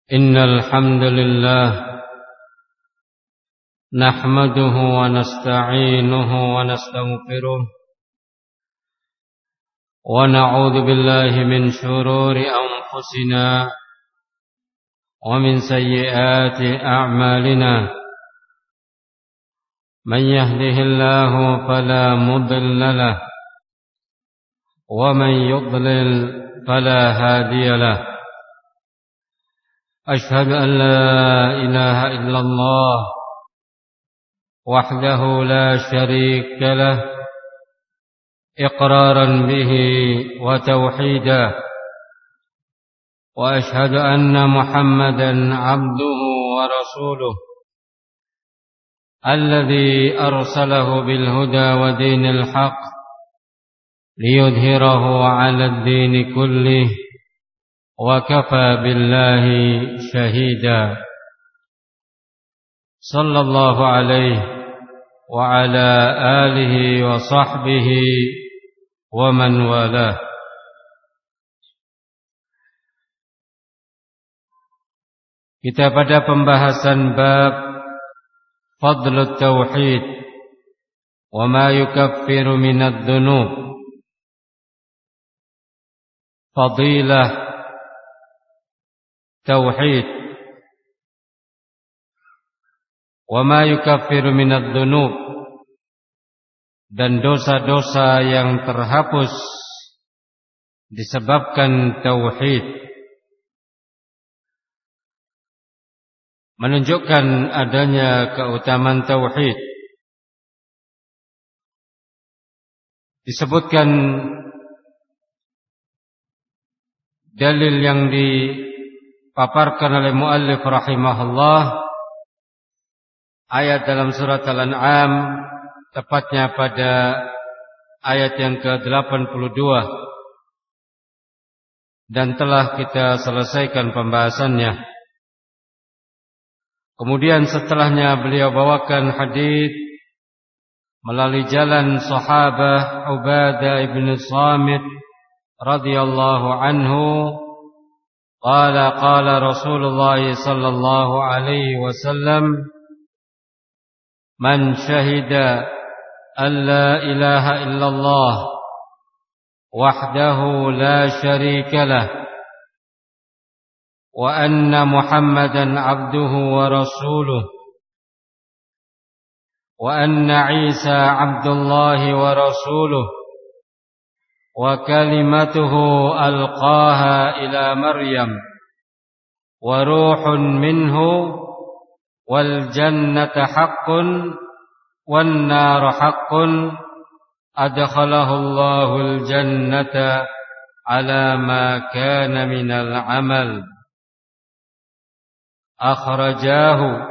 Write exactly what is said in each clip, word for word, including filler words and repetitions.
إن الحمد لله نحمده ونستعينه ونستغفره ونعوذ بالله من شرور أنفسنا ومن سيئات أعمالنا من يهده الله فلا مضل له ومن يضلل فلا هادي له أشهد أن لا إله إلا الله وحده لا شريك له إقرارا به وتوحيدا وأشهد أن محمدا عبده ورسوله الذي أرسله بالهدى ودين الحق ليظهره على الدين كله وكفى بالله شهيدا صلى الله عليه وعلى آله وصحبه ومن والاه. Kita pada pembahasan bab Fadlut Tauhid wa ma yukaffiru minadh dhunub. Fadilah Tauhid wa ma yukaffiru minadh dhunub, dan dosa-dosa yang terhapus disebabkan tauhid, menunjukkan adanya keutamaan tauhid. Disebutkan dalil yang dipaparkan oleh muallif rahimahullah, ayat dalam surat Al-An'am, tepatnya pada ayat yang ke delapan puluh dua, dan telah kita selesaikan pembahasannya. Kemudian setelahnya beliau bawakan hadis melalui jalan sahabah Ubadah ibn Samit radhiyallahu anhu, qala qala Rasulullah sallallahu alaihi wasallam, man syahida an la ilaha illallah wahdahu la syarika lah wa anna Muhammadan abduhu wa rasuluh wa anna Isa abdullahi wa rasuluh wa kalimatuhu alqaha ila Maryam wa ruhun minhu wal jannata haqqun wan nar haqqun adkhalahu Allahul jannata ala ma kana minal amal. Akhrajahu.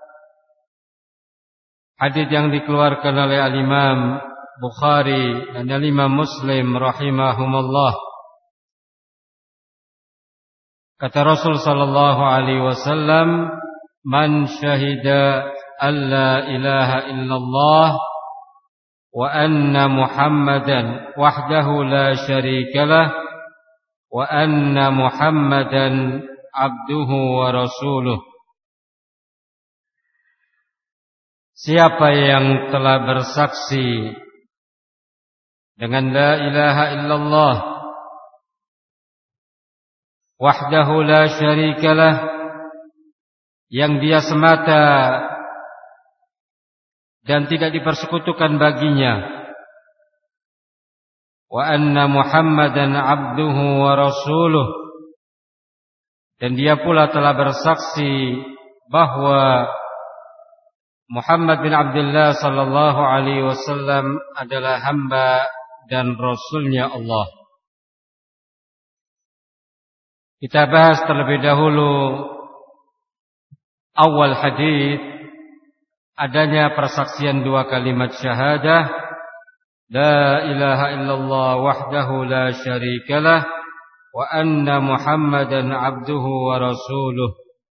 Hadis yang dikeluarkan oleh al-Imam Bukhari dan al-Imam Muslim rahimahumullah. Kata Rasul sallallahu alaihi wasallam, man syahida an la ilaha illallah wa anna Muhammadan wahdahu la syarikalah wa anna Muhammadan abduhu wa rasuluh. Siapa yang telah bersaksi dengan la ilaha illallah wahdahu la syarikalah, yang dia semata dan tidak dipersekutukan baginya, wa anna Muhammadan abduhu wa rasuluh, dan dia pula telah bersaksi bahwa Muhammad bin Abdullah sallallahu alaihi wasallam adalah hamba dan rasulnya Allah. Kita bahas terlebih dahulu awal hadis, adanya persaksian dua kalimat syahadah, la ilaha illallah wahdahu la syarikalah wa anna Muhammadan abduhu wa rasuluh.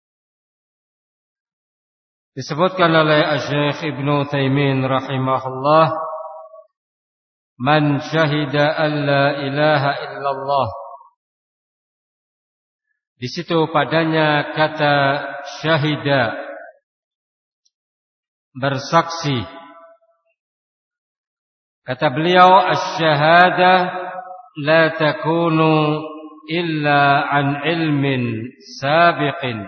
Disebutkan oleh Syekh Ibnu Utsaimin rahimahullah, man syahida an la ilaha illallah Di situ padanya kata syahida, bersaksi. Kata beliau, asy-syahadah la takunu illa an ilmin sabiqin.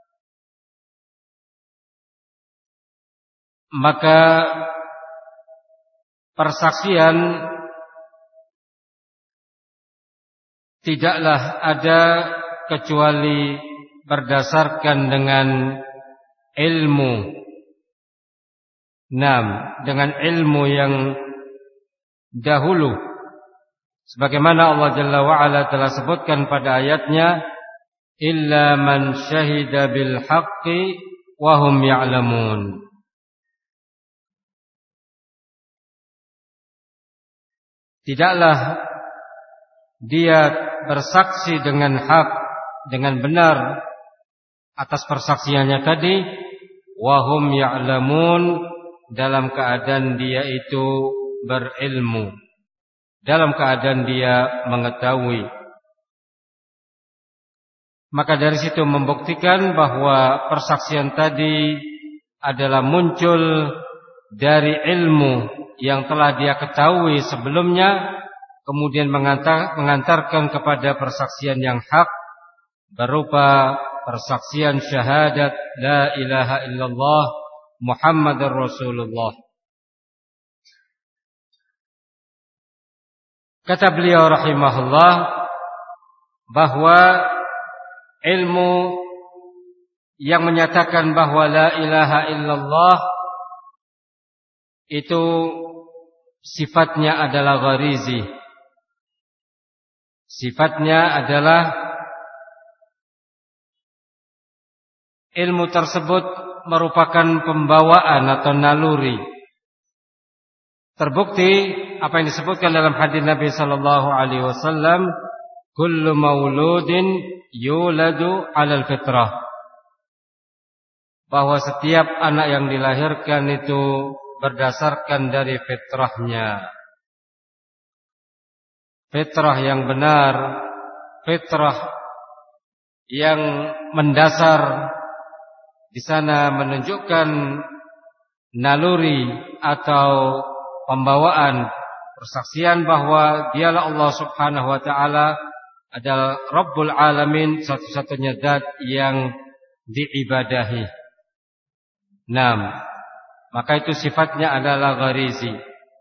Maka persaksian tidaklah ada kecuali berdasarkan dengan ilmu. Nam, dengan ilmu yang dahulu, sebagaimana Allah Jalla wa Ala telah sebutkan pada ayatnya, illa man syahida bil haqqi wa hum ya'lamun. Tidaklah dia bersaksi dengan hak, dengan benar atas persaksiannya tadi, wa hum ya'lamun, dalam keadaan dia itu berilmu, dalam keadaan dia mengetahui. Maka dari situ membuktikan bahwa persaksian tadi adalah muncul dari ilmu yang telah dia ketahui sebelumnya, kemudian mengantar, mengantarkan kepada persaksian yang hak berupa persaksian syahadat la ilaha illallah Muhammadur Rasulullah. Kata beliau rahimahullah bahwa ilmu yang menyatakan bahwa la ilaha illallah itu sifatnya adalah gharizi. Sifatnya adalah ilmu tersebut merupakan pembawaan atau naluri. Terbukti apa yang disebutkan dalam hadis Nabi sallallahu alaihi wasallam, kullu mauludin yuladu 'alal fitrah. Bahwa setiap anak yang dilahirkan itu berdasarkan dari fitrahnya. Fitrah yang benar, fitrah yang mendasar, di sana menunjukkan naluri atau pembawaan persaksian bahwa dialah Allah Subhanahu wa taala adalah Rabbul Alamin, satu-satunya zat yang diibadahi. Naam, maka itu sifatnya adalah gharizi.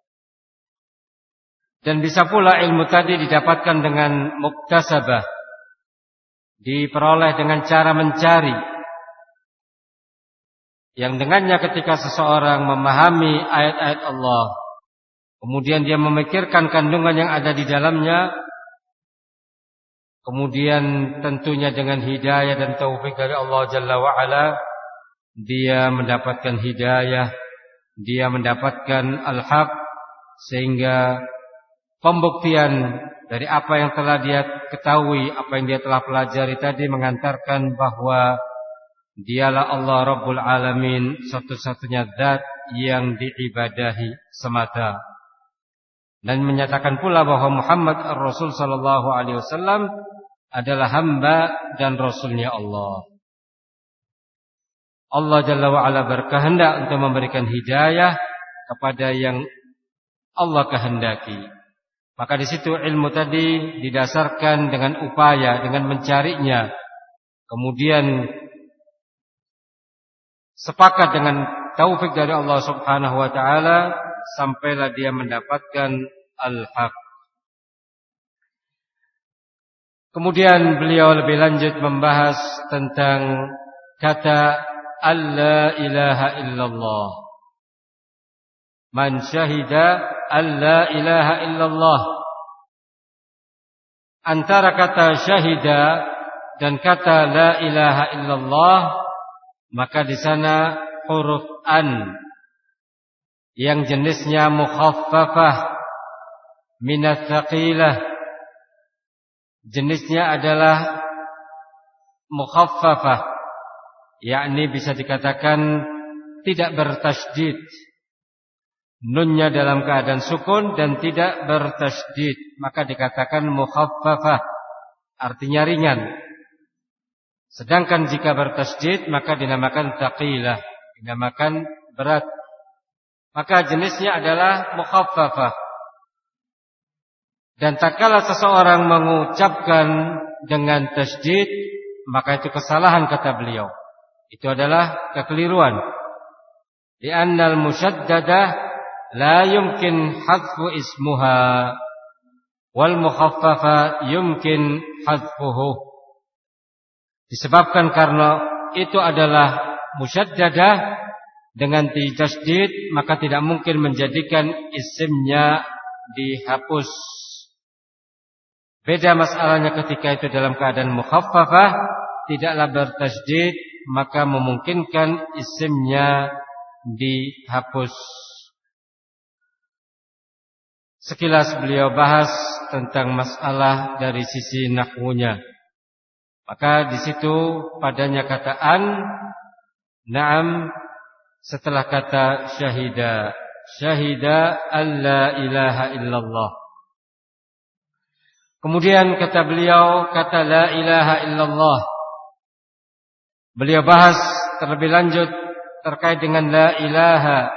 Dan bisa pula ilmu tadi didapatkan dengan muktasabah, diperoleh dengan cara mencari, yang dengannya ketika seseorang memahami ayat-ayat Allah, kemudian dia memikirkan kandungan yang ada di dalamnya, kemudian tentunya dengan hidayah dan taufik dari Allah Jalla wa'ala, dia mendapatkan hidayah, dia mendapatkan al-haq, sehingga pembuktian dari apa yang telah dia ketahui, apa yang dia telah pelajari tadi mengantarkan bahwa dialah Allah Rabbul Alamin, satu-satunya zat yang diibadahi semata. Dan menyatakan pula bahwa Muhammad Ar-Rasul sallallahu alaihi wasallam adalah hamba dan rasulnya Allah. Allah Jalla wa'ala berkehendak untuk memberikan hidayah kepada yang Allah kehendaki. Maka di situ ilmu tadi didasarkan dengan upaya, dengan mencarinya, kemudian sepakat dengan taufik dari Allah Subhanahu wa taala, sampailah dia mendapatkan al-haq. Kemudian beliau lebih lanjut membahas tentang kata alla ilaha illallah. Man syahida alla ilaha illallah. Antara kata syahida dan kata la ilaha illallah, maka di sana huruf an yang jenisnya mukhaffafah minats tsaqilah, jenisnya adalah mukhaffafah, yakni bisa dikatakan tidak bertasydid, nunnya dalam keadaan sukun dan tidak bertasydid, maka dikatakan mukhaffafah, artinya ringan. Sedangkan jika bertasydid maka dinamakan thaqilah, dinamakan berat. Maka jenisnya adalah mukhaffafah. Dan tatkala seseorang mengucapkan dengan tasydid, maka itu kesalahan kata beliau. Itu adalah kekeliruan. Li'annal musyaddadah la yumkin hadfu ismuha wal mukhaffafa yumkin hadfuhu. Disebabkan karena itu adalah musyaddadah dengan tasydid, maka tidak mungkin menjadikan isimnya dihapus. Beda masalahnya ketika itu dalam keadaan mukhaffafah, tidaklah bertasydid, maka memungkinkan isimnya dihapus. Sekilas beliau bahas tentang masalah dari sisi nahwunya. Maka di situ padanya kata an, na'am, setelah kata syahida, syahida alla ilaha illallah. Kemudian kata beliau kata la ilaha illallah. Beliau bahas terlebih lanjut terkait dengan la ilaha,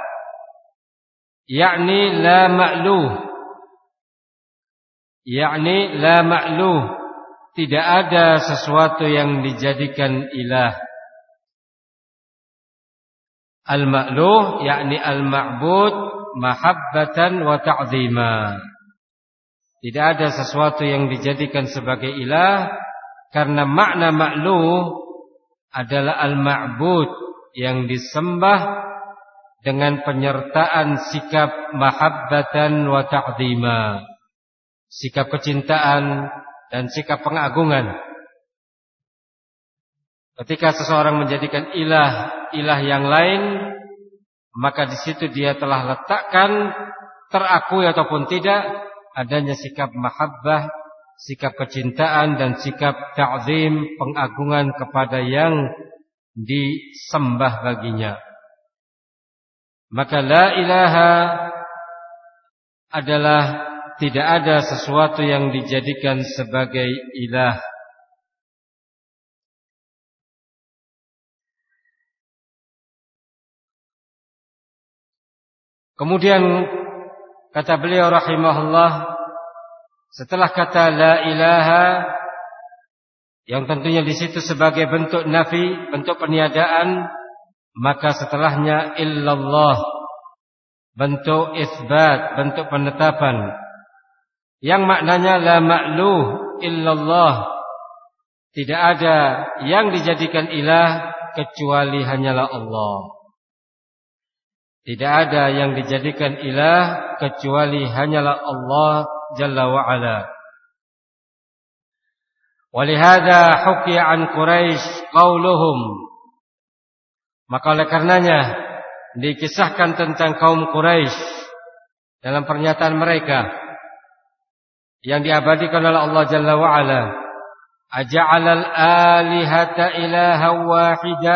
yakni la ma'luh, yakni la ma'luh, tidak ada sesuatu yang dijadikan ilah. Al-ma'luh yakni al-ma'bud mahabbatan wa ta'zima. Tidak ada sesuatu yang dijadikan sebagai ilah, karena makna ma'luh adalah al-ma'bud yang disembah dengan penyertaan sikap mahabbatan wa ta'zima, sikap kecintaan dan sikap pengagungan. Ketika seseorang menjadikan ilah ilah yang lain, maka di situ dia telah letakkan, terakui ataupun tidak, adanya sikap mahabbah, sikap kecintaan dan sikap ta'zim, pengagungan kepada yang disembah baginya. Maka la ilaha adalah tidak ada sesuatu yang dijadikan sebagai ilah. Kemudian kata beliau rahimahullah, setelah kata la ilaha, yang tentunya di situ sebagai bentuk nafi, bentuk peniadaan, maka setelahnya illallah, bentuk isbat, bentuk penetapan, yang maknanya la ma'luh illallah, tidak ada yang dijadikan ilah kecuali hanyalah Allah. Tidak ada yang dijadikan ilah kecuali hanyalah Allah Jalla wa'ala. Walihada hukiya an Quraisy qauluhum, maka oleh karenanya dikisahkan tentang kaum Quraisy dalam pernyataan mereka yang diabadikan oleh Allah Jalla wa'ala, aja'alal alihata ilaha wahida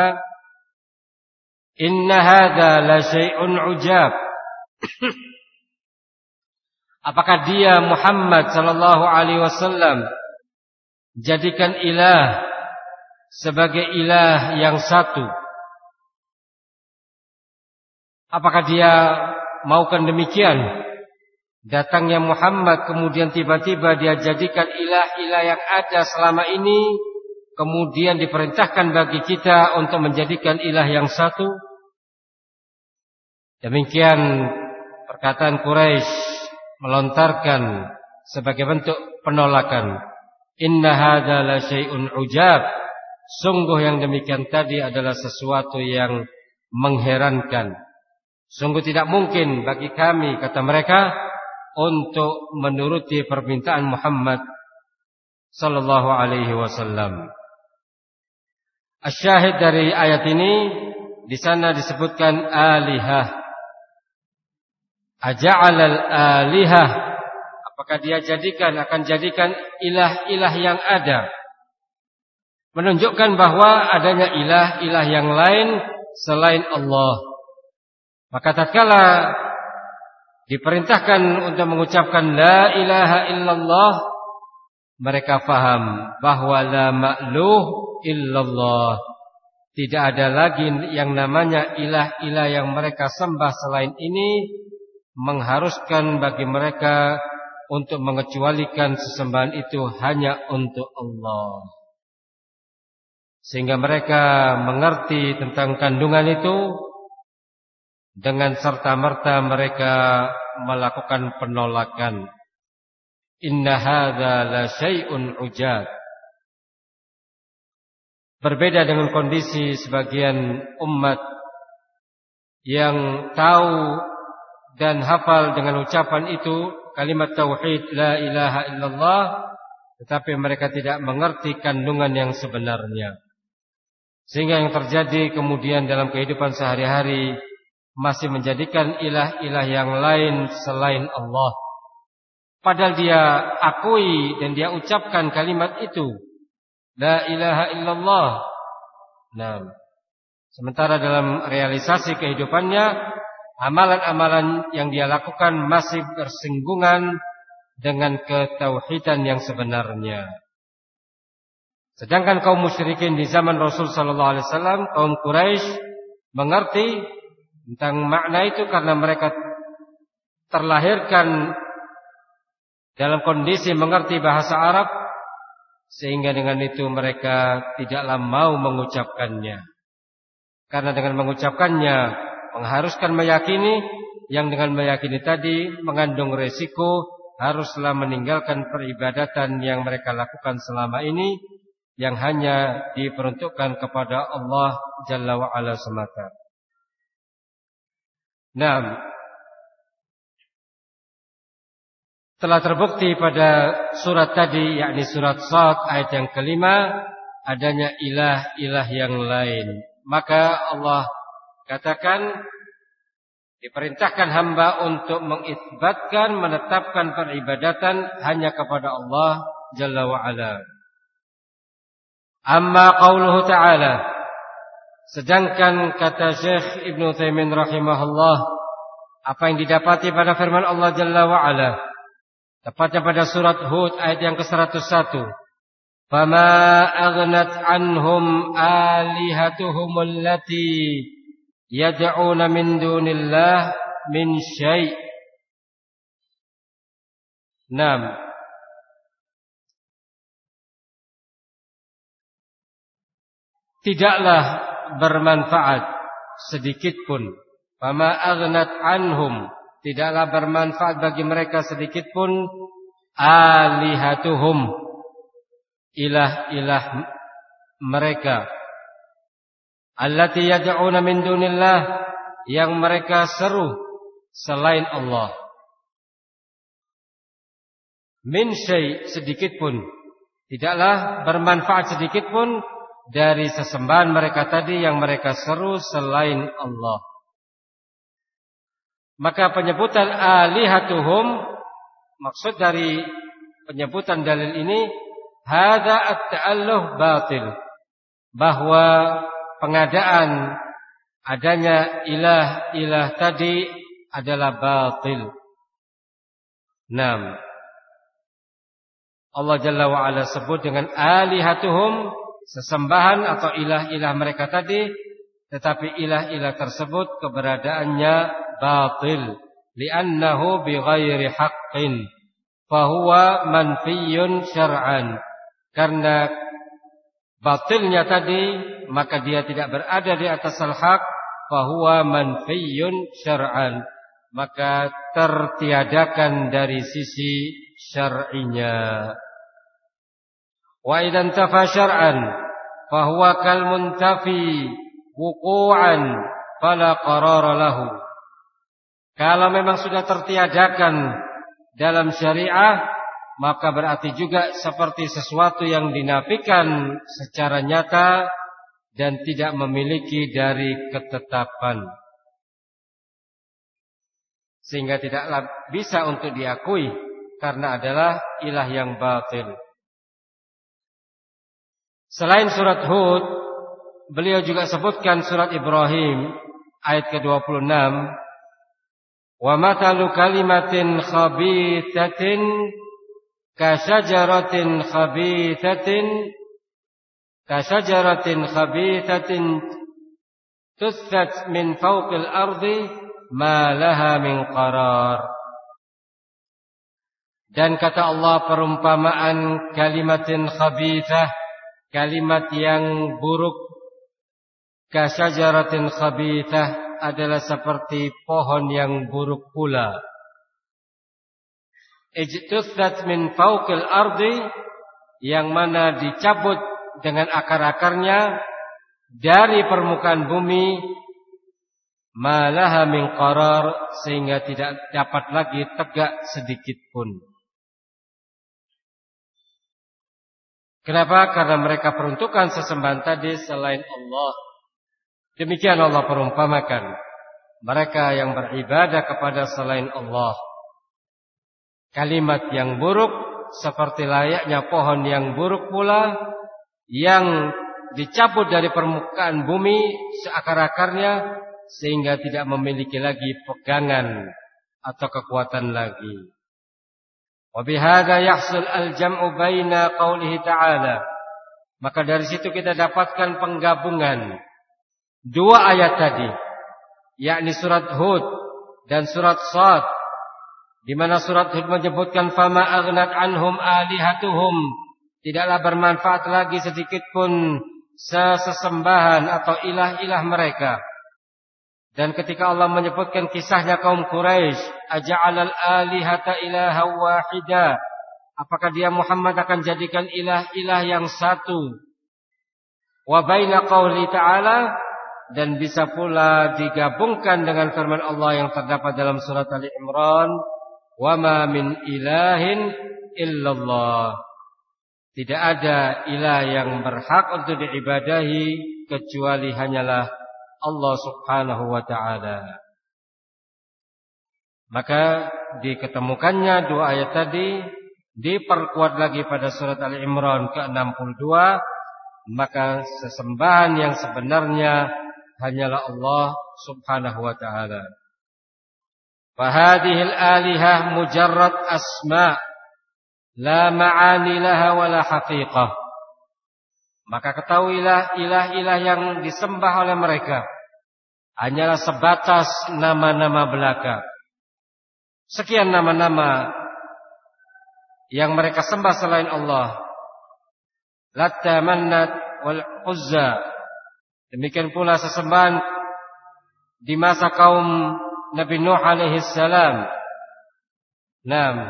inna hadza la syai'un ujab. Apakah dia Muhammad sallallahu alaihi wasallam jadikan ilah sebagai ilah yang satu? Apakah dia maukan demikian? Datangnya Muhammad kemudian tiba-tiba dia jadikan ilah-ilah yang ada selama ini, kemudian diperintahkan bagi kita untuk menjadikan ilah yang satu. Demikian perkataan Quraisy melontarkan sebagai bentuk penolakan. Inna hadza la syai'un ujab. Sungguh yang demikian tadi adalah sesuatu yang mengherankan. Sungguh tidak mungkin bagi kami, kata mereka, untuk menuruti permintaan Muhammad sallallahu alaihi wasallam. Asyahid dari ayat ini, di sana disebutkan alihah. Aja'alal alihah, apakah dia jadikan, akan jadikan ilah-ilah yang ada, menunjukkan bahwa adanya ilah-ilah yang lain selain Allah. Maka tatkala diperintahkan untuk mengucapkan la ilaha illallah, mereka faham bahwa la ma'luh illallah. Tidak ada lagi yang namanya ilah-ilah yang mereka sembah selain ini mengharuskan bagi mereka untuk mengecualikan sesembahan itu hanya untuk Allah. Sehingga mereka mengerti tentang kandungan itu, dengan serta-merta mereka melakukan penolakan. Inna hadza la syai'un ujab. Berbeda dengan kondisi sebagian umat yang tahu dan hafal dengan ucapan itu, kalimat tauhid la ilaha illallah, tetapi mereka tidak mengerti kandungan yang sebenarnya. Sehingga yang terjadi kemudian dalam kehidupan sehari-hari masih menjadikan ilah-ilah yang lain selain Allah. Padahal dia akui dan dia ucapkan kalimat itu, la ilaha illallah. Nah, sementara dalam realisasi kehidupannya, amalan-amalan yang dia lakukan masih bersinggungan dengan ketauhidan yang sebenarnya. Sedangkan kaum musyrikin di zaman Rasul sallallahu alaihi wasallam, kaum Quraisy, mengerti tentang makna itu karena mereka terlahirkan dalam kondisi mengerti bahasa Arab, sehingga dengan itu mereka tidaklah mau mengucapkannya. Karena dengan mengucapkannya mengharuskan meyakini, yang dengan meyakini tadi mengandung resiko haruslah meninggalkan peribadatan yang mereka lakukan selama ini, yang hanya diperuntukkan kepada Allah Jalla wa'ala semata. Nah, telah terbukti pada surat tadi, yakni surat Shad ayat yang kelima, adanya ilah-ilah yang lain. Maka Allah katakan, diperintahkan hamba untuk mengisbatkan, menetapkan peribadatan hanya kepada Allah Jalla wa'ala. Amma qauluhu ta'ala, sedangkan kata Syekh Ibn Utsaimin rahimahullah, apa yang didapati pada firman Allah Jalla wa'ala, tepatnya pada surat Hud ayat yang ke seratus satu. Fama aghnat anhum alihatuhum allati yad'una min dunillah min syai'. Naam. Tidaklah bermanfaat sedikit pun. Fama aghnat anhum, tidaklah bermanfaat bagi mereka sedikit pun alihatuhum, ilah-ilah mereka, allati yad'una min dunillah, yang mereka seru selain Allah. Min syai', sedikit pun, tidaklah bermanfaat sedikit pun dari sesembahan mereka tadi yang mereka seru selain Allah. Maka penyebutan alihatuhum, maksud dari penyebutan dalil ini, hadza at-ta'alluh batil, bahwa pengadaan adanya ilah-ilah tadi adalah batil. Naam. Allah Jalla wa Ala sebut dengan alihatuhum, sesembahan atau ilah-ilah mereka tadi, tetapi ilah-ilah tersebut keberadaannya batil, li'annahu bighairi haqqin, fahuwa manfiyun syar'an. Karena batilnya tadi, maka dia tidak berada di atas al-haq, fahuwa manfiyun syar'an, maka tertiadakan dari sisi syar'inya. Wa idan tafa syar'an fahuwa kal muntafi wuqu'an fala qarara lahu. Kalau memang sudah tertiadakan dalam syariah, maka berarti juga seperti sesuatu yang dinafikan secara nyata dan tidak memiliki dari ketetapan, sehingga tidaklah bisa untuk diakui karena adalah ilah yang batil. Selain surat Hud, beliau juga sebutkan surat Ibrahim ayat ke dua puluh enam. Wa mathalu kalimatin khabithatin ka syajaratin khabithatin Kasajaratin khabithatin tuthat min fawqil ardi ma laha min qarar. Dan kata Allah, perumpamaan kalimatin khabithah, kalimat yang buruk, kasajaratin khabithah adalah seperti pohon yang buruk pula. Ijtuthat min fawqil ardi, yang mana dicabut dengan akar-akarnya dari permukaan bumi, malaha min qarar, sehingga tidak dapat lagi tegak sedikit pun. Kenapa? Karena mereka peruntukan sesembahan tadi selain Allah. Demikian Allah perumpamakan mereka yang beribadah kepada selain Allah. Kalimat yang buruk seperti layaknya pohon yang buruk pula, yang dicabut dari permukaan bumi seakar-akarnya, sehingga tidak memiliki lagi pegangan atau kekuatan lagi. Wa bihadza yahsul al-jam'u baina qaulihi ta'ala. Maka dari situ kita dapatkan penggabungan dua ayat tadi, yakni surat Hud dan surat Shad, di mana surat Hud menyebutkan fama aghnat anhum alihatuhum, tidaklah bermanfaat lagi sedikit pun sesembahan atau ilah-ilah mereka. Dan ketika Allah menyebutkan kisahnya kaum Quraisy, aja'alal alihata ilaha wahida, apakah dia Muhammad akan jadikan ilah-ilah yang satu? Wa baina qauli ta'ala, dan bisa pula digabungkan dengan firman Allah yang terdapat dalam surat Ali Imran, wa ma min ilahin illallah. Tidak ada ilah yang berhak untuk diibadahi kecuali hanyalah Allah subhanahu wa ta'ala. Maka diketemukannya dua ayat tadi, diperkuat lagi pada surat Ali Imran ke enam puluh dua, maka sesembahan yang sebenarnya hanyalah Allah subhanahu wa ta'ala. Fahadihil alihah mujarrad asma' la ma'ani laha wala haqiqah. Maka ketahuilah, ilah-ilah yang disembah oleh mereka hanyalah sebatas nama-nama belaka. Sekian nama-nama yang mereka sembah selain Allah. Latta, Mannat, wal Uzza. Demikian pula sesembahan di masa kaum Nabi Nuh alaihi salam. Naam.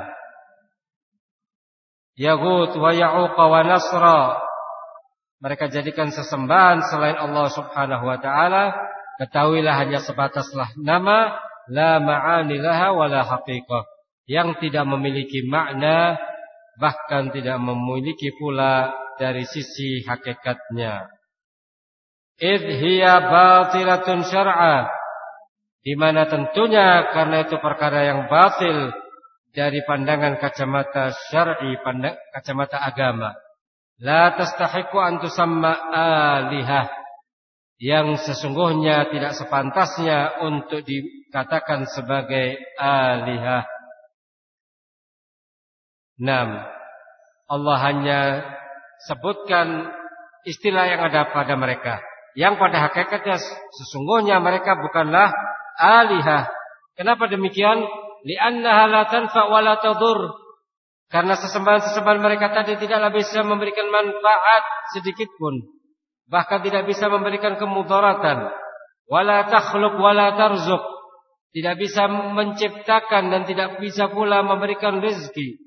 Yaghut wa Ya'uq wa Nasra. Mereka jadikan sesembahan selain Allah subhanahu wa ta'ala. Ketahuilah hanya sebataslah nama, la ma'ani laha wala haqiqah, yang tidak memiliki makna, bahkan tidak memiliki pula dari sisi hakikatnya. Idh hiya batilatun syar'a, di mana tentunya karena itu perkara yang batil dari pandangan kacamata syar'i, pandang kacamata agama. La tastahiqu an tusamma alihah, yang sesungguhnya tidak sepantasnya untuk dikatakan sebagai alihah. Naam, Allah hanya sebutkan istilah yang ada pada mereka, yang pada hakikatnya sesungguhnya mereka bukanlah alihah. Kenapa demikian? Li'annaha la tanfa' wa la tadur. Karena sesembahan-sesembahan mereka tadi tidaklah bisa memberikan manfaat sedikit pun, bahkan tidak bisa memberikan kemudaratan. Wala takhluq wala tarzuq, tidak bisa menciptakan dan tidak bisa pula memberikan rezeki.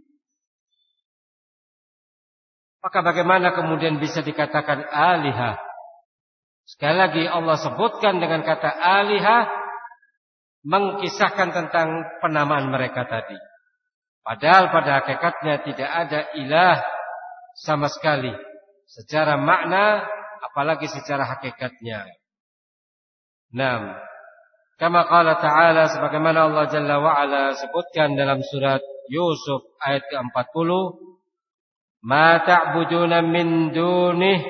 Maka bagaimana kemudian bisa dikatakan alihah? Sekali lagi Allah sebutkan dengan kata alihah, mengkisahkan tentang penamaan mereka tadi. Padahal pada hakikatnya tidak ada ilah sama sekali secara makna, apalagi secara hakikatnya. Naam. Kama qala ta'ala, sebagaimana Allah Jalla wa Ala sebutkan dalam surat Yusuf ayat ke empat puluh, ma ta'buduna min dunih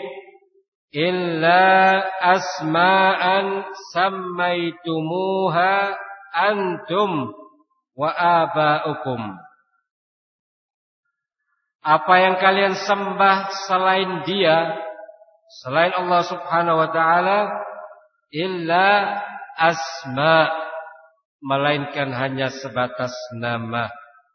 illa asma'an sammaitumuha antum wa aba'ukum. Apa yang kalian sembah selain Dia selain Allah Subhanahu wa taala illa asma, melainkan hanya sebatas nama.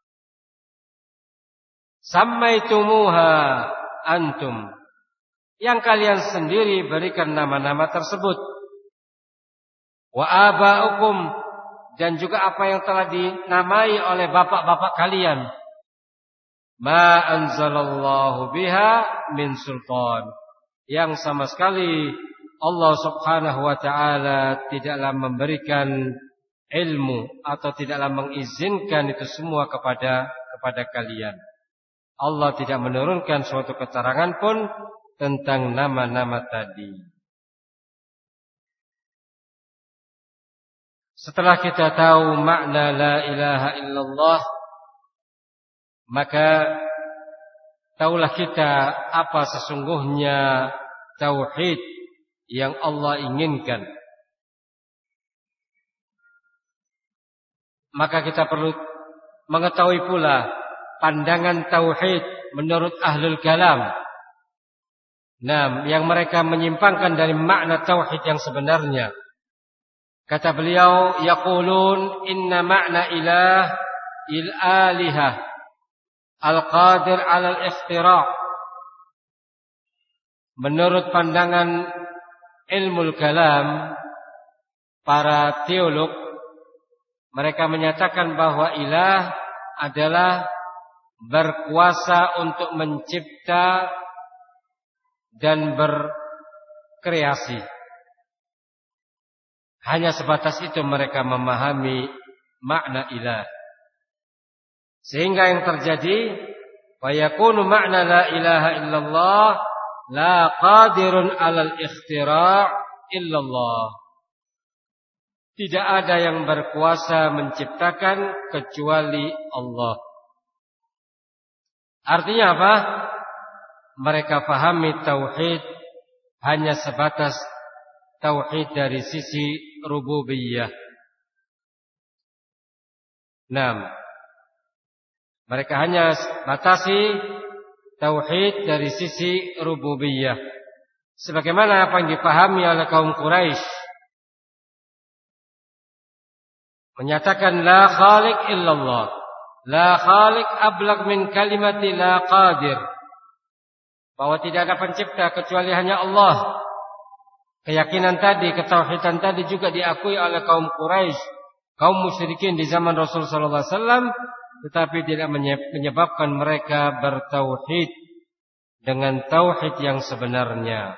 Sammaitumuha antum, yang kalian sendiri berikan nama-nama tersebut. Wa aba'ukum, dan juga apa yang telah dinamai oleh bapak-bapak kalian. Ma anzalallahu biha min sultan, yang sama sekali Allah Subhanahu wa taala tidaklah memberikan ilmu atau tidaklah mengizinkan itu semua kepada kepada kalian. Allah tidak menurunkan suatu keterangan pun tentang nama-nama tadi. Setelah kita tahu makna la ilaha illallah, maka taulah kita apa sesungguhnya tauhid yang Allah inginkan. Maka kita perlu mengetahui pula pandangan tauhid menurut ahlul kalam. Nah, yang mereka menyimpangkan dari makna tauhid yang sebenarnya. Kata beliau, yaqulun inna makna ilah il-alihah al-qadir 'ala al-ikhtira'. Menurut pandangan ilmu kalam, para teolog, mereka menyatakan bahwa ilah adalah berkuasa untuk mencipta dan berkreasi. Hanya sebatas itu mereka memahami makna ilah. Sehingga yang terjadi, wa yakunu makna la ilaha illallah la qadirun 'alal ikhtira' illallah. Tidak ada yang berkuasa menciptakan kecuali Allah. Artinya apa? Mereka pahami tauhid hanya sebatas tauhid dari sisi rububiyah. Nah, mereka hanya batasi tauhid dari sisi rububiyah, sebagaimana apa yang dipahami oleh kaum Quraisy, menyatakan la khaliq illallah, la khaliq ablaq min kalimati la qadir, bahwa tidak ada pencipta kecuali hanya Allah. Keyakinan tadi, ketauhidan tadi juga diakui oleh kaum Quraisy, kaum musyrikin di zaman Rasul sallallahu alaihi wasallam, tetapi tidak menyebabkan mereka bertauhid dengan tauhid yang sebenarnya.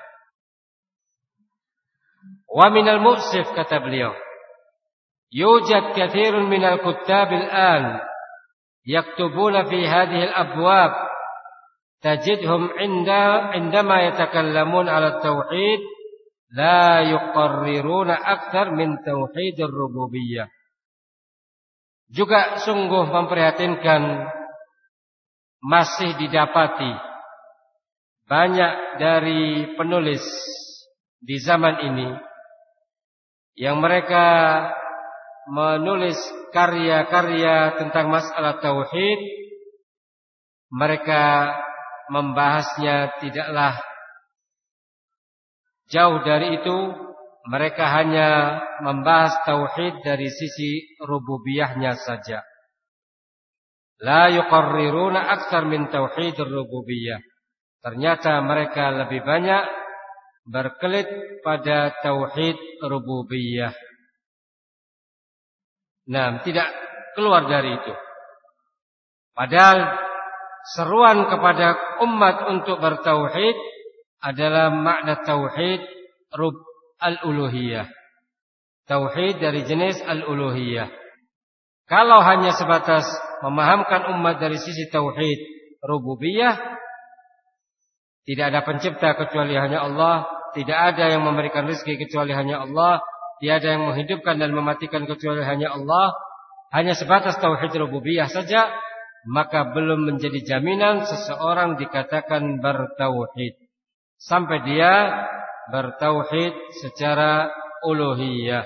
Wa minal mu'sif, kata beliau, yujad kathirun minal kuttab al-an yaktubuna fi hadhihi al-abwab tajidhum inda indama yatakallamun ala tauhid la yuqarriruna akthar min tauhid ar-rububiyyah. Juga sungguh memprihatinkan, masih didapati banyak dari penulis di zaman ini yang mereka menulis karya-karya tentang masalah tauhid. Mereka membahasnya tidaklah jauh dari itu. Mereka hanya membahas tauhid dari sisi rububiyahnya saja. La yuqarriruna aktsar min tauhid ar-rububiyyah. Ternyata mereka lebih banyak berkelit pada tauhid rububiyah. Nah, tidak keluar dari itu. Padahal seruan kepada umat untuk bertauhid adalah makna tauhid rub al-uluhiyah. Tauhid dari jenis al-uluhiyah. Kalau hanya sebatas memahamkan umat dari sisi tauhid rububiyah, tidak ada pencipta kecuali hanya Allah, tidak ada yang memberikan rezeki kecuali hanya Allah, tidak ada yang menghidupkan dan mematikan kecuali hanya Allah, hanya sebatas tauhid rububiyah saja, maka belum menjadi jaminan seseorang dikatakan bertauhid sampai dia bertauhid secara uluhiyah.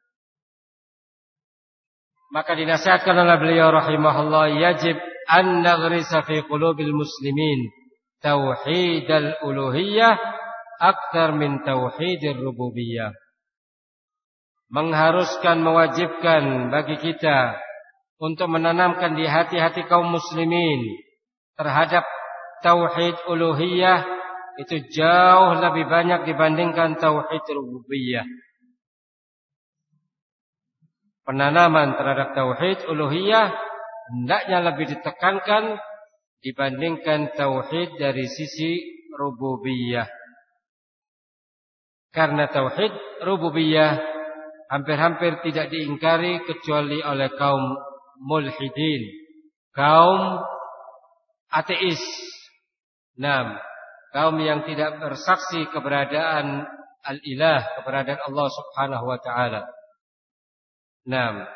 Maka dinasihatkan oleh beliau rahimahullah, yajib an naghrisa fi qulubil muslimin tauhidal uluhiyah akthar min tauhidir rububiyah. Mengharuskan, mewajibkan bagi kita untuk menanamkan di hati-hati kaum muslimin terhadap tauhid uluhiyah itu jauh lebih banyak dibandingkan tauhid rububiyah. Penanaman terhadap tauhid uluhiyah hendaknya lebih ditekankan dibandingkan tauhid dari sisi rububiyah. Karena tauhid rububiyah hampir-hampir tidak diingkari kecuali oleh kaum mulhidin, kaum ateis. Nah, kaum yang tidak bersaksi keberadaan al-ilah, keberadaan Allah Subhanahu wa taala. Nah,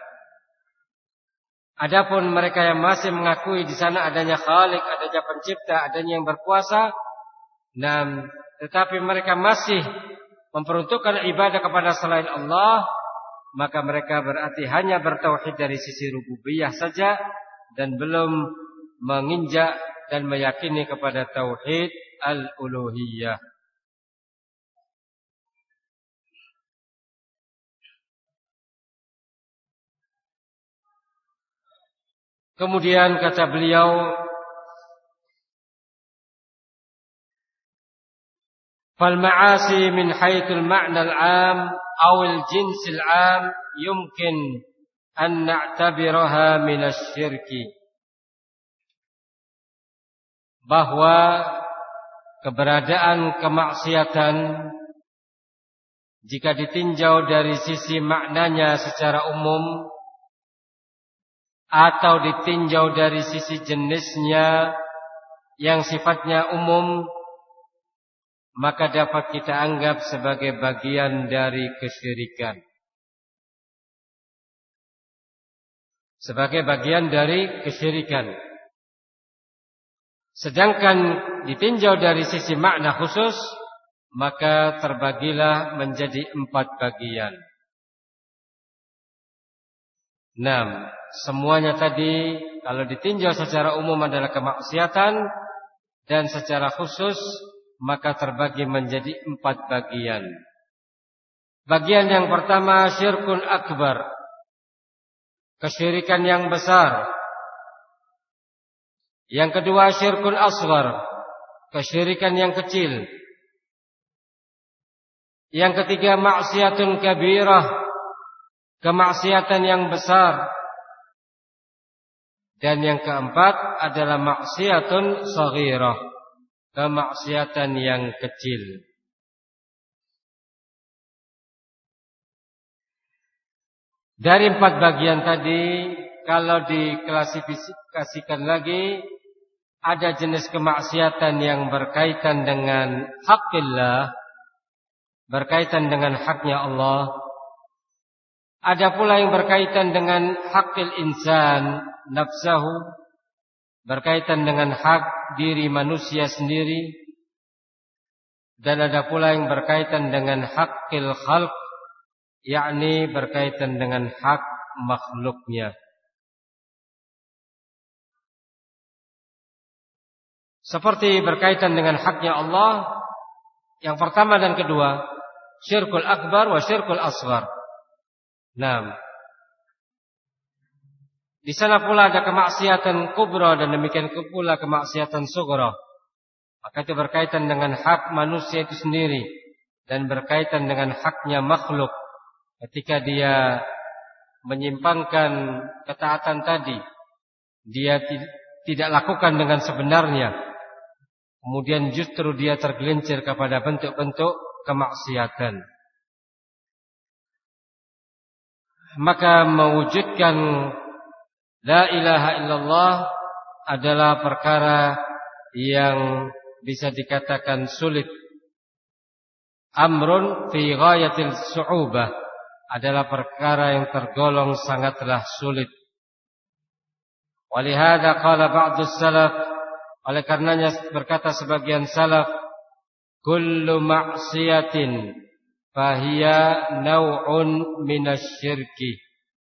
adapun mereka yang masih mengakui di sana adanya Khalik, adanya pencipta, adanya yang berkuasa, nah, tetapi mereka masih memperuntukkan ibadah kepada selain Allah, maka mereka berarti hanya bertauhid dari sisi rububiyah saja dan belum menginjak dan meyakini kepada tauhid al-uluhiyah. Kemudian kata beliau, fal ma'asi min haitsul ma'na al-'am aw al-jins al-'am yumkin an na'tabiraha min asy-syirki. Bahwa keberadaan kemaksiatan jika ditinjau dari sisi maknanya secara umum atau ditinjau dari sisi jenisnya yang sifatnya umum, maka dapat kita anggap sebagai bagian dari kesyirikan. Sebagai bagian dari kesyirikan. Sedangkan ditinjau dari sisi makna khusus, maka terbagilah menjadi empat bagian. Enam, semuanya tadi kalau ditinjau secara umum adalah kemaksiatan, dan secara khusus maka terbagi menjadi empat bagian. Bagian yang pertama syirkun akbar, kesyirikan yang besar. Yang kedua syirkun asghar, kesyirikan yang kecil. Yang ketiga maksiatun kabirah, kemaksiatan yang besar. Dan yang keempat adalah maksiatun saghirah, kemaksiatan yang kecil. Dari empat bagian tadi, kalau diklasifikasikan lagi, ada jenis kemaksiatan yang berkaitan dengan hakillah, berkaitan dengan haknya Allah. Ada pula yang berkaitan dengan hakil insan nafsahu, berkaitan dengan hak diri manusia sendiri. Dan ada pula yang berkaitan dengan hakil khalq, yakni berkaitan dengan hak makhluknya. Seperti berkaitan dengan haknya Allah, yang pertama dan kedua, syirkul akbar wa syirkul asghar. Nah, di sana pula ada kemaksiatan kubra dan demikian pula kemaksiatan sughra. Maka itu berkaitan dengan hak manusia itu sendiri dan berkaitan dengan haknya makhluk. Ketika dia menyimpangkan ketaatan tadi, dia tidak lakukan dengan sebenarnya, kemudian justru dia tergelincir kepada bentuk-bentuk kemaksiatan. Maka mewujudkan la ilaha illallah adalah perkara yang bisa dikatakan sulit. Amrun fi ghayatil su'ubah, adalah perkara yang tergolong sangatlah sulit. Walihada qala ba'dus salaf, oleh karenanya berkata sebagian salaf, kullu ma'siyatin fahiya naw'un minasyirki,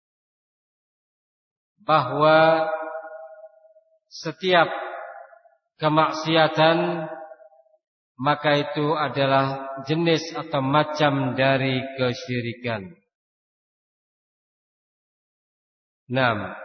bahwa setiap kemaksiatan maka itu adalah jenis atau macam dari kesyirikan. Enam.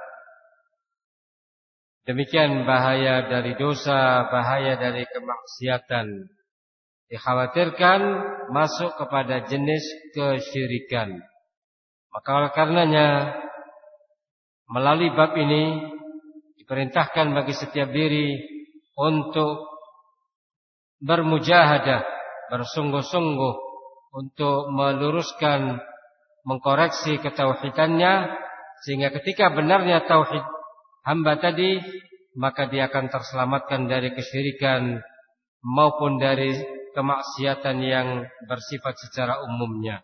Demikian bahaya dari dosa, bahaya dari kemaksiatan. Dikhawatirkan masuk kepada jenis kesyirikan. Maka oleh karenanya melalui bab ini diperintahkan bagi setiap diri untuk bermujahadah, bersungguh-sungguh untuk meluruskan, mengkoreksi ketauhidannya, sehingga ketika benarnya tauhid hamba tadi, maka dia akan terselamatkan dari kesyirikan maupun dari kemaksiatan yang bersifat secara umumnya.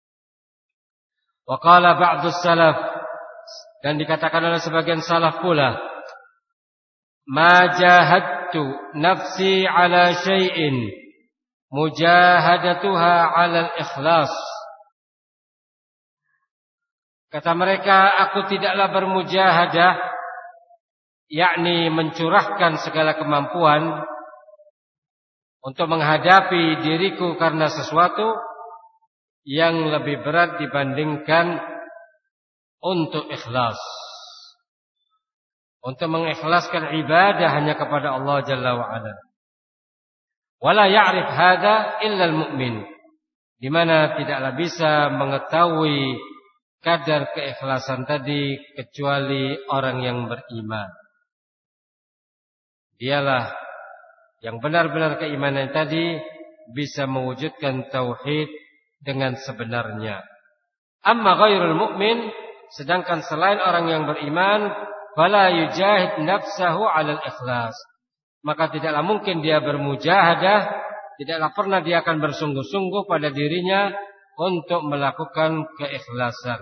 Wa qala ba'du salaf, dan dikatakan oleh sebagian salaf pula, ma jahadtu nafsi ala syai'in mujahadatuha ala al-ikhlas. Kata mereka, aku tidaklah bermujahadah, yakni mencurahkan segala kemampuan untuk menghadapi diriku karena sesuatu yang lebih berat dibandingkan untuk ikhlas, untuk mengikhlaskan ibadah hanya kepada Allah Jalla wa'ala. Wala ya'rif hadha illa al-mu'min, di mana tidaklah bisa mengetahui kadar keikhlasan tadi kecuali orang yang beriman. Dialah yang benar-benar keimanan tadi bisa mewujudkan tauhid dengan sebenarnya. Amma ghairul mu'min, sedangkan selain orang yang beriman, fala yujahid nafsahu 'alal ikhlas, maka tidaklah mungkin dia bermujahadah, tidaklah pernah dia akan bersungguh-sungguh pada dirinya untuk melakukan keikhlasan.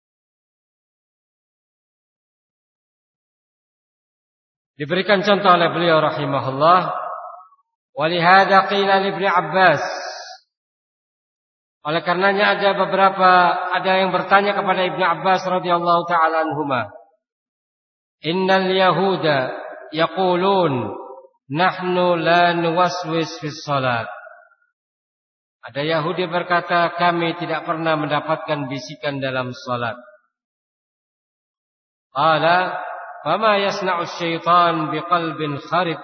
Diberikan contoh oleh beliau rahimahullah, walihada qila li Ibnu Abbas, oleh karenanya ada beberapa ada yang bertanya kepada Ibnu Abbas radhiyallahu taala anhuma, innal yahuda yaqulun nahnu la nuwaswis fis salat. Ada Yahudi berkata, kami tidak pernah mendapatkan bisikan dalam salat. Qala fama yasna'u syaitan biqalbin kharib.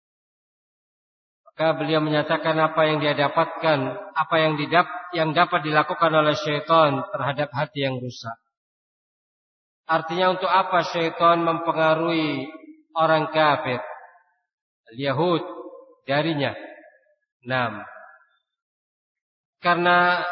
Maka beliau menyatakan apa yang dia dapatkan, apa yang didap, yang dapat dilakukan oleh syaitan terhadap hati yang rusak. Artinya untuk apa syaitan mempengaruhi orang kafir, al-Yahud, darinya? Naam. Karena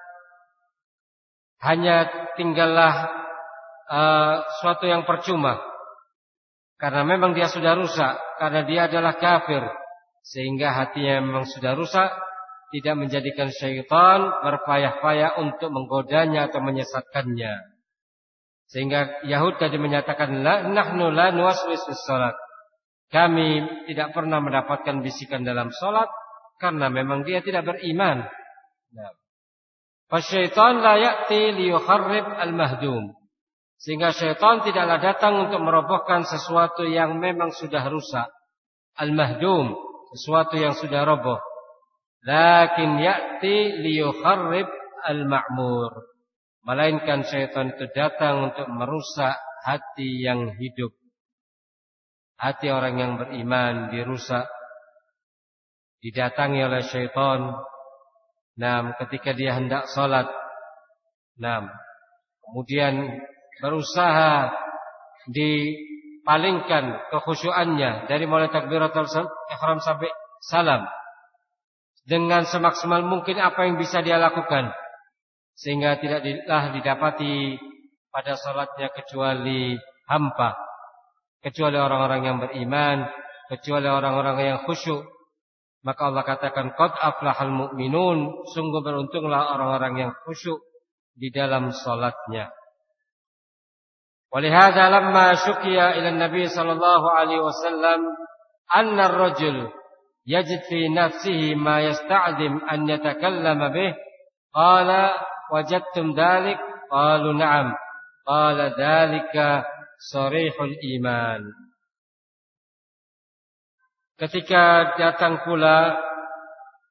hanya tinggallah uh, suatu yang percuma. Karena memang dia sudah rusak, karena dia adalah kafir, sehingga hatinya memang sudah rusak, tidak menjadikan syaitan berpayah-payah untuk menggodanya atau menyesatkannya. Sehingga Yahud tadi menyatakan, la nahnu la nuwaswis fis salat. Kami tidak pernah mendapatkan bisikan dalam salat karena memang dia tidak beriman. Nah, fasyaitan la ya'ti liyukharrib al-mahdum. Sehingga syaitan tidaklah datang untuk merobohkan sesuatu yang memang sudah rusak. Al-mahdum, sesuatu yang sudah roboh. Lakin ya'ti liyukharrib al-ma'mur. Melainkan syaitan itu datang untuk merusak hati yang hidup. Hati orang yang beriman dirusak, didatangi oleh syaitan. Nah, ketika dia hendak salat, nah, kemudian berusaha dipalingkan kekhusyuannya dari mulai takbiratul ihram sampai salam dengan semaksimal mungkin apa yang bisa dia lakukan, sehingga tidaklah didapati pada salatnya kecuali hampa, kecuali orang-orang yang beriman, kecuali orang-orang yang khusyuk. Maka Allah katakan, qad aflahal mu'minun, sungguh beruntunglah orang-orang yang khusyuk di dalam salatnya. Walihada lamma syukiya ila Nabi sallallahu alaihi wasallam anna ar-rajul yajid fi nafsihi ma yasta'zim an yatakallama bih, qala wajadtum dhalik? Qalu na'am. Qala dhalika sarihul iman. Ketika datang pula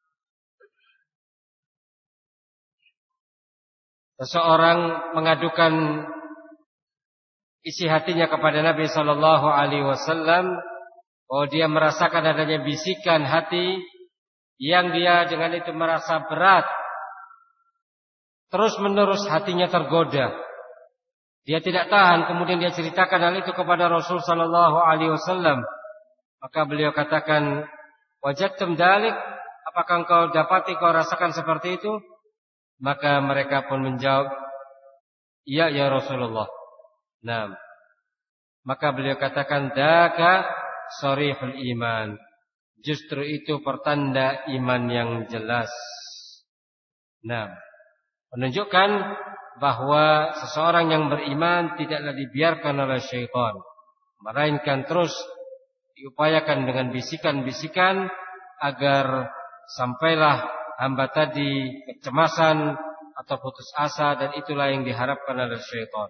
seseorang mengadukan isi hatinya kepada Nabi sallallahu alaihi wasallam, bahwa dia merasakan adanya bisikan hati yang dia dengan itu merasa berat, terus menerus hatinya tergoda. Dia tidak tahan, kemudian dia ceritakan hal itu kepada Rasul sallallahu alaihi wasallam. Maka beliau katakan, "Wajadtum dalik? Apakah engkau dapati, kau rasakan seperti itu?" Maka mereka pun menjawab, "Iya ya Rasulullah." Nah, maka beliau katakan, "Daka sharihul iman." Justru itu pertanda iman yang jelas. Nah, menunjukkan bahwa seseorang yang beriman tidaklah dibiarkan oleh syaitan, melainkan terus diupayakan dengan bisikan-bisikan agar sampailah hamba tadi kecemasan atau putus asa, dan itulah yang diharapkan oleh syaitan.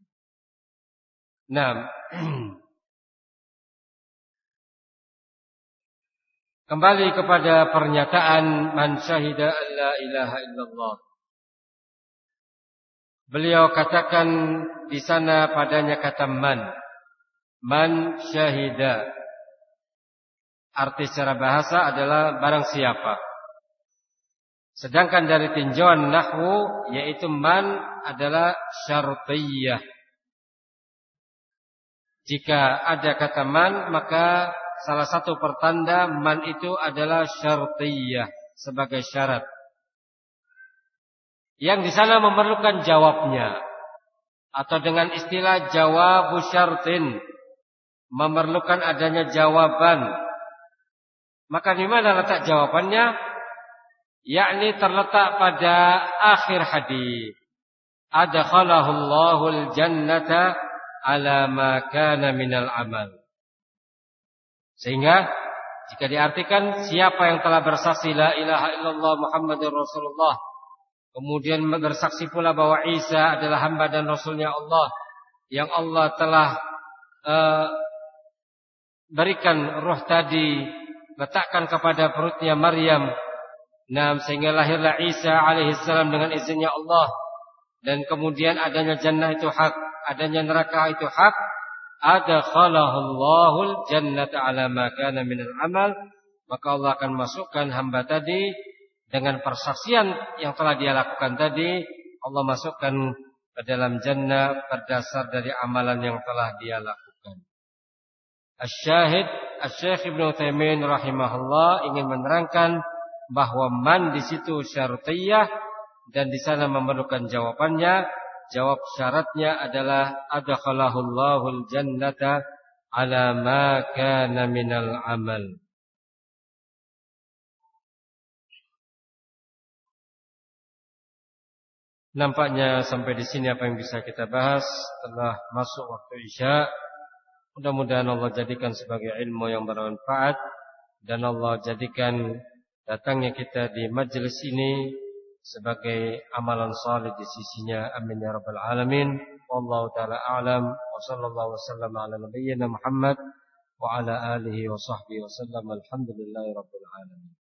Nah, kembali kepada pernyataan man syahida alla ilaha illallah. Beliau katakan di sana padanya kata man. Man syahida. Arti secara bahasa adalah barang siapa. Sedangkan dari tinjauan nahwu, yaitu man adalah syartiyah. Jika ada kata man, maka salah satu pertanda man itu adalah syartiyah, sebagai syarat. Yang di sana memerlukan jawabnya, atau dengan istilah jawabu syartin, memerlukan adanya jawaban. Maka di mana letak jawabannya? Yakni terletak pada akhir hadis. Adkhalahu Allahul jannata ala ma kana minal amal. Sehingga jika diartikan siapa yang telah bersaksi la ilaha illallah Muhammadur Rasulullah, kemudian bersaksi pula bahwa Isa adalah hamba dan rasulnya Allah, yang Allah telah uh, berikan ruh tadi, letakkan kepada perutnya Maryam, nah, sehingga lahirlah Isa alaihissalam dengan izinnya Allah, dan kemudian adanya jannah itu hak, adanya neraka itu hak. Adkhalahu Allahul jannata ala ma kana minal amal, maka Allah akan masukkan hamba tadi dengan persaksian yang telah dia lakukan tadi, Allah masukkan ke dalam jannah berdasar dari amalan yang telah dia lakukan. Asy-syahid, Asy-Syaikh Ibnu Utsaimin rahimahullah ingin menerangkan bahwa man di situ syartiyah, dan di sana memerlukan jawabannya. Jawab syaratnya adalah adkhalahu Allahul jannata ala ma kana minal amal. Nampaknya sampai di sini apa yang bisa kita bahas. Telah masuk waktu Isya. Mudah-mudahan Allah jadikan sebagai ilmu yang bermanfaat, dan Allah jadikan datangnya kita di majelis ini sebagai amalan saleh di sisinya. Amin ya rabbal alamin. Wallahu taala a'lam, wa sallallahu wasallam ala nabiyyina Muhammad wa ala alihi wa sahbihi wasallam. Alhamdulillahi rabbil alamin.